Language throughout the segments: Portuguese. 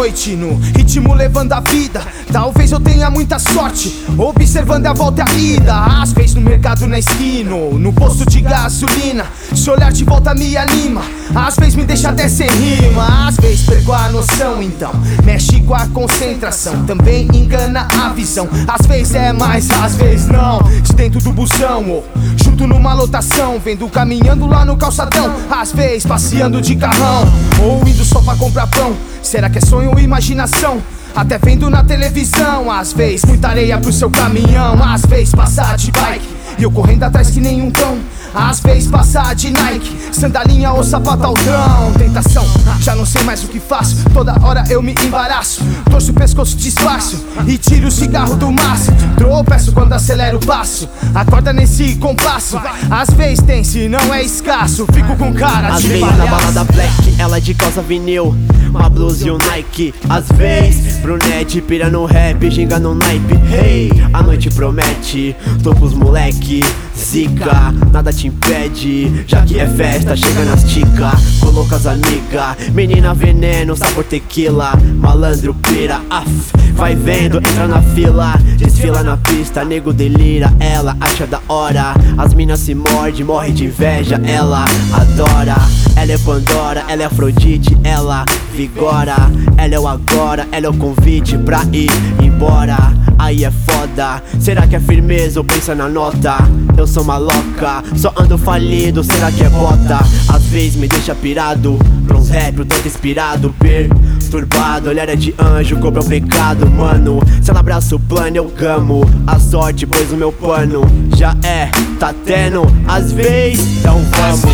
noite no ritmo levando a vida. Talvez eu tenha muita sorte, observando a volta e a ida. Às vezes no mercado na esquina, no posto de gasolina. Se olhar de volta me anima, às vezes me deixa até sem rima. Às vezes perco a noção, então mexe com a concentração, também engana a visão. Às vezes é mais, às vezes não. De dentro do busão ou junto numa lotação, vendo caminhando lá no calçadão. Às vezes passeando de carrão ou indo só pra comprar pão. Será que é sonho ou imaginação? Até vendo na televisão. Às vezes muita areia pro seu caminhão. Às vezes passar de bike e eu correndo atrás que nem um cão. Às vezes passar de Nike, sandalinha ou sapato altrão. Tentação, já não sei mais o que faço. Toda hora eu me embaraço, torço o pescoço, disfarço e tiro o cigarro do maço. Tropeço quando acelero o passo, acorda nesse compasso. Às vezes tem, se não é escasso, fico com cara às de vezes palhaço. na balada black, ela de calça vinil, uma blusa e um Nike. Às vezes brunete, pira no rap, ginga no naipe. Hey, a noite promete, tô com os moleque, zica, nada te impede. Já que é festa, chega nas tica, coloca as amiga. Menina veneno, sabor tequila, malandro pira, vai vendo, entra na fila, desfila na pista, nego delira, ela acha da hora. As minas se morde, morre de inveja, ela adora. Ela é Pandora, ela é Afrodite, ela vigora. Ela é o agora, ela é o convite pra ir embora. Aí é foda, será que é firmeza ou pensa na nota? Eu sou maloca, só ando falido, será que é bota? Às vezes me deixa pirado, pra uns rap, tanto inspirado, perturbado. Olhar é de anjo, cobra é um pecado, mano. Se ela abraça o plano, eu gamo a sorte, pois o meu pano já tá tendo. Às vezes, então vamos.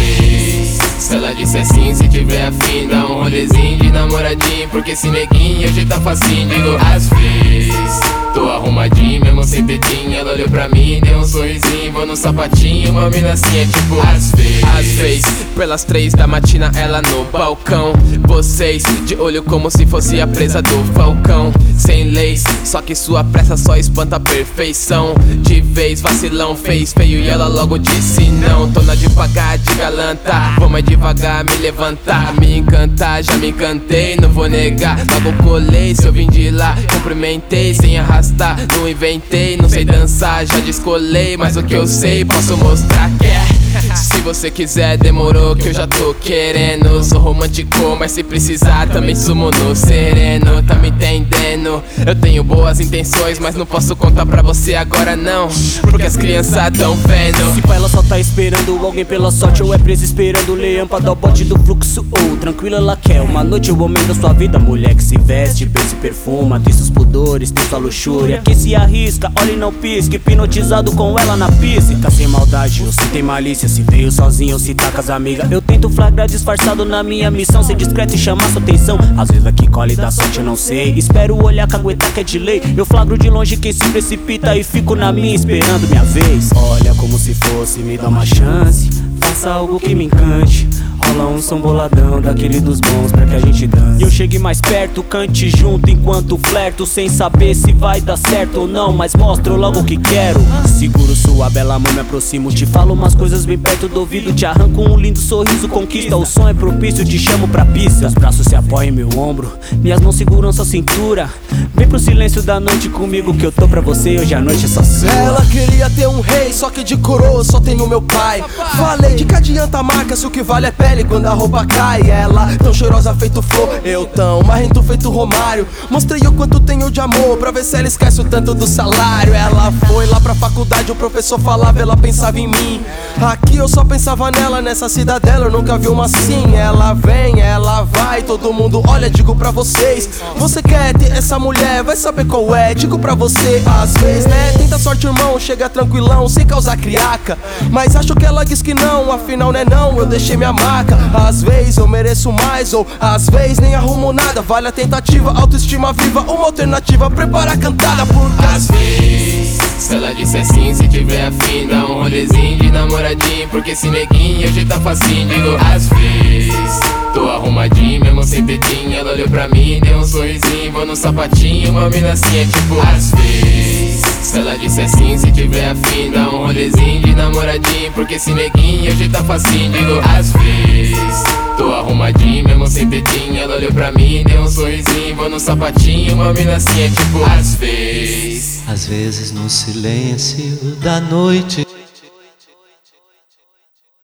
Se ela disser sim, se tiver afim, dá um rolezinho de namoradinho. Porque esse neguinho hoje tá facinho, digo às vezes. Tô arrumadinho, mesmo sem tetinha. Ela olhou pra mim, deu um sorrisinho. Vou no sapatinho, uma mina assim é tipo às vezes, pelas 3 da matina, ela no balcão. Vocês de olho como se fosse a presa do falcão. Sem leis, só que sua pressa só espanta a perfeição. De vez vacilão, fez feio e ela logo disse não. Tô na devagar, de galanta, vou mais devagar me levantar. Me encantar, já me encantei, não vou negar. Logo colei, se eu vim de lá, cumprimentei sem arrastar. Não inventei, não sei dançar, já descolei. Mas o que eu sei, posso mostrar que é. Se você quiser, demorou que eu já tô querendo. Sou romântico, mas se precisar também sumo no sereno. Tá me entendendo? Eu tenho boas intenções, mas não posso contar pra você agora não, porque as crianças tão vendo. Se pra ela só tá esperando alguém pela sorte, ou é presa esperando o leão pra dar o bote do fluxo, ou tranquila ela quer uma noite, o homem da sua vida. Mulher que se veste, bem se perfuma, tem seus pudores, tem sua luxúria, que se arrisca, olha e não pisca, hipnotizado com ela na pista. Fica sem maldade ou se tem malícia, se veio sozinho ou se tá com as amigas. Eu tento flagrar disfarçado na minha missão, ser discreto e chamar sua atenção. Às vezes aqui colhe da sorte, eu não sei, espero olhar caguetar que é de lei. Eu flagro de longe quem se precipita e fico na minha esperando minha vez. Olha como se fosse, me dá uma chance, faça algo que me encante. Rola um som boladão, daquele dos bons pra que a gente dance. E eu chegue mais perto, cante junto enquanto flerto, sem saber se vai dar certo ou não, mas mostro logo o que quero. Seguro sua bela mão, me aproximo, te falo umas coisas bem perto do ouvido, te arranco um lindo sorriso, conquista. O som é propício, te chamo pra pista. Os braços se apoiam em meu ombro, minhas mãos seguram sua cintura. Vem pro silêncio da noite comigo, que eu tô pra você, hoje a noite é só sua. Ela queria ter um rei, só que de coroa só tenho meu pai. Falei, de que adianta a marca se o que vale é pele quando a roupa cai. Ela tão cheirosa feito flor, eu tão marrento feito Romário. Mostrei o quanto tenho de amor, pra ver se ela esquece o tanto do salário. Ela foi lá pra faculdade, o professor falava, ela pensava em mim. Aqui eu só pensava nela, nessa cidadela eu nunca vi uma assim. Ela vem, ela vai, todo mundo olha, digo pra vocês. Você quer ter essa mulher, vai saber qual é, digo pra você. Às vezes, né, tenta sorte irmão, chega tranquilão, sem causar criaca. Mas acho que ela diz que não, afinal né não, eu deixei minha marca. Às vezes eu mereço mais, ou às vezes nem arrumo nada. Vale a tentativa, autoestima viva, uma alternativa, prepara a cantada. Porque às vezes, se ela disser sim, se tiver afim, dá um rolezinho de namoradinho. Porque esse neguinho hoje tá facinho, digo às vezes. Tô arrumadinho, mesmo sem tetinha. Ela olhou pra mim, deu um sorrisinho. Vou no sapatinho, uma mina assim é tipo às vezes. Se ela disser sim, se tiver afim, dá um rolezinho de namoradinho. Porque esse neguinho hoje tá facinho, digo às vezes. tô arrumadinho, mesmo sem tetinha. Ela olhou pra mim, deu um sorrisinho. Vou no sapatinho, uma mina assim é tipo às vezes no silêncio da noite